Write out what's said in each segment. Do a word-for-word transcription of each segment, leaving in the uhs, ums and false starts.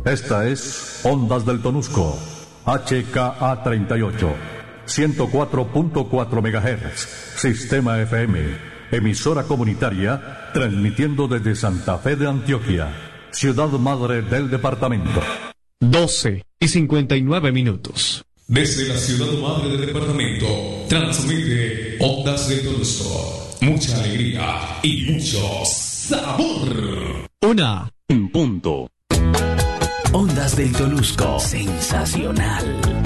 Esta es Ondas del Tonusco, H K A treinta y ocho, ciento cuatro punto cuatro megahertz, Sistema F M, emisora comunitaria, transmitiendo desde Santa Fe de Antioquia, ciudad madre del departamento. doce y cincuenta y nueve minutos. Desde la ciudad madre del departamento, transmite Ondas del Tonusco. Mucha alegría y mucho sabor. Una en punto. Ondas del Tonusco. Sensacional.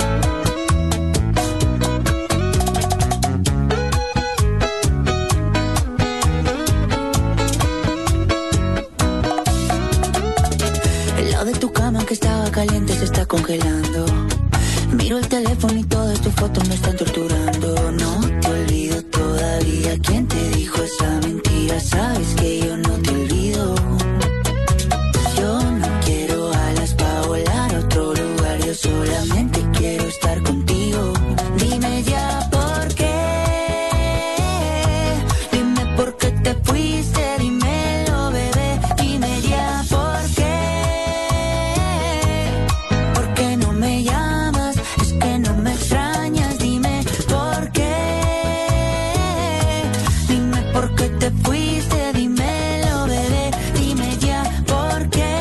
El lado de tu cama que estaba caliente se está congelando. Miro el teléfono y todas tus fotos me están torturando. No te olvido todavía. ¿Quién te dijo esa mentira? Sabes que yo no te olvido. Yo no quiero alas para volar a otro lugar. Yo solamente quiero estar contigo. Dime ya por qué. Dime por qué te fuiste. Dímelo, bebé. Dime ya por qué. ¿Por qué no me llamas? Es que no me extrañas. Dime por qué. Dime por qué te fuiste. Dímelo, bebé. Dime ya por qué.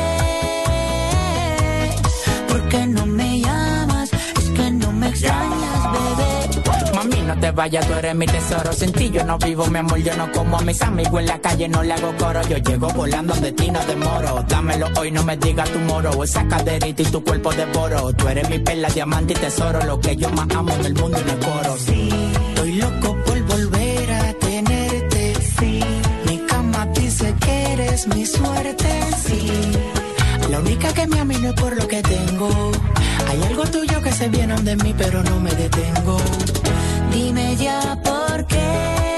¿Por qué no me llamas? Es que no me extrañas, bebé. Mami, no te vayas, tú eres mi tesoro. Sin ti yo no vivo, mi amor, yo no como a mis amigos en la calle, no le hago coro. Yo llego volando de ti, no demoro. Dámelo hoy, no me digas tu moro. Esa caderita y tu cuerpo devoro. Tú eres mi perla, diamante y tesoro. Lo que yo más amo en el mundo y no coro. Sí, estoy loco por volver a tenerte. Sí, mi cama dice que eres mi suerte. Sí, La única que me ama y no es por lo que tengo. Hay algo tuyo que se viene de mí, pero no me detengo. dime ya por qué.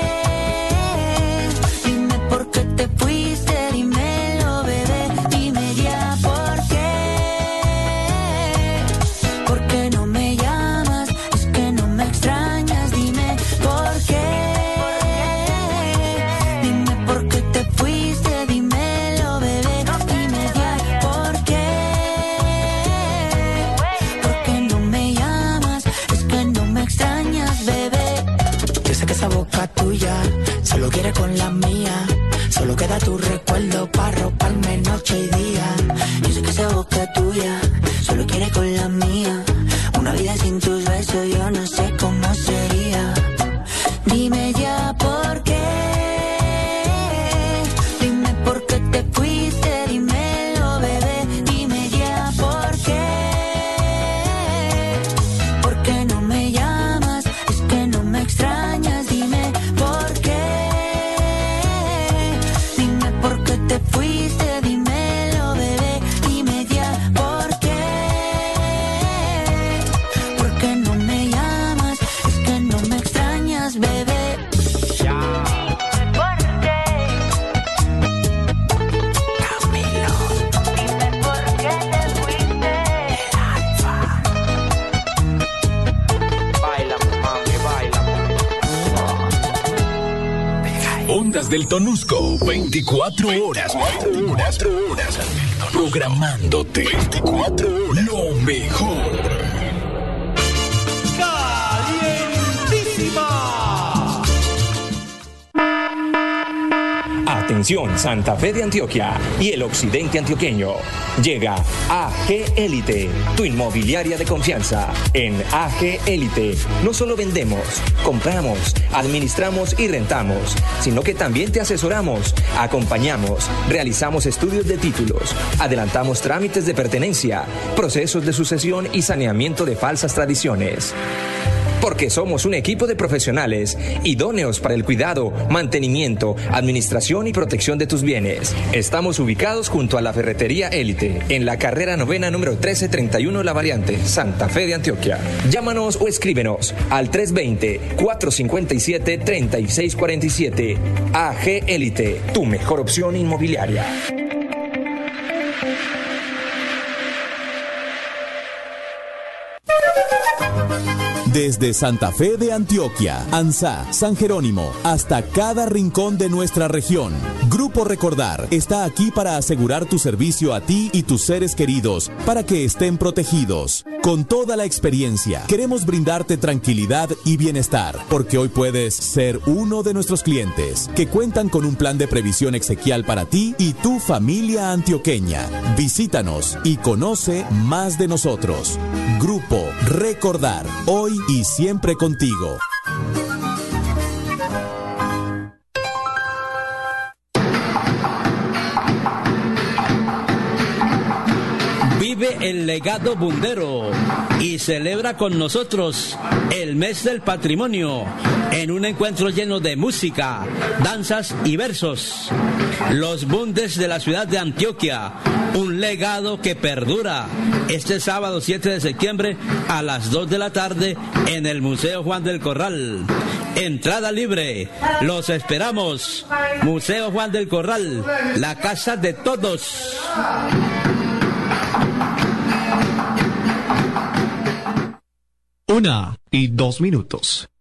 Dime por qué te fuiste. Dímelo, bebé. Dime ya por qué. ¿Por qué no me llamas? Es que no me extrañas. Dime por qué. Dime por qué te fuiste. Dímelo, bebé. Dime ya por qué. ¿Por qué no me llamas? Es que no me extrañas, bebé. Yo sé que esa boca tuya solo quiere con la mía. Solo queda tu recuerdo para roparme noche y día. Yo sé que esa boca tuya solo quiere con la mía. Una vida sin tus besos yo no sé cómo sería. Dime ya por qué. Dime por qué te fuiste. Dímelo, bebé. Dime ya por qué. ¿Por qué no me llamas? Es que no me extrañas. Dime por qué. Dime por qué te fuiste. Dímelo, bebé. Dime ya por qué. ¿Por qué no me llamas? Es que no me extrañas, bebé. ¿Por qué? Camilo. Dime por qué te fuiste. Baila, mami, baila. Ondas del Tonusco, veinticuatro horas. veinticuatro horas. Programándote. veinticuatro horas. Lo mejor. Atención Santa Fe de Antioquia y el occidente antioqueño. Llega A G Élite, tu inmobiliaria de confianza. En A G Élite no solo vendemos, compramos, administramos y rentamos, sino que también te asesoramos, acompañamos, realizamos estudios de títulos, adelantamos trámites de pertenencia, procesos de sucesión y saneamiento de falsas tradiciones. Porque somos un equipo de profesionales idóneos para el cuidado, mantenimiento, administración y protección de tus bienes. Estamos ubicados junto a la Ferretería Élite, en la carrera novena número trece treinta y uno La Variante, Santa Fe de Antioquia. Llámanos o escríbenos al tres dos cero, cuatro cinco siete, tres seis cuatro siete. A G Élite, tu mejor opción inmobiliaria. Desde Santa Fe de Antioquia, Anzá, San Jerónimo, hasta cada rincón de nuestra región. Grupo Recordar está aquí para asegurar tu servicio a ti y tus seres queridos para que estén protegidos. Con toda la experiencia, queremos brindarte tranquilidad y bienestar, porque hoy puedes ser uno de nuestros clientes que cuentan con un plan de previsión exequial para ti y tu familia antioqueña. Visítanos y conoce más de nosotros. Grupo Recordar, hoy y siempre contigo. Vive el legado bundero y celebra con nosotros el mes del patrimonio en un encuentro lleno de música, danzas y versos. Los bundes de la ciudad de Antioquia, un legado que perdura. Este sábado siete de septiembre a las dos de la tarde en el Museo Juan del Corral. Entrada libre. Los esperamos. Museo Juan del Corral, la casa de todos. Una y dos minutos.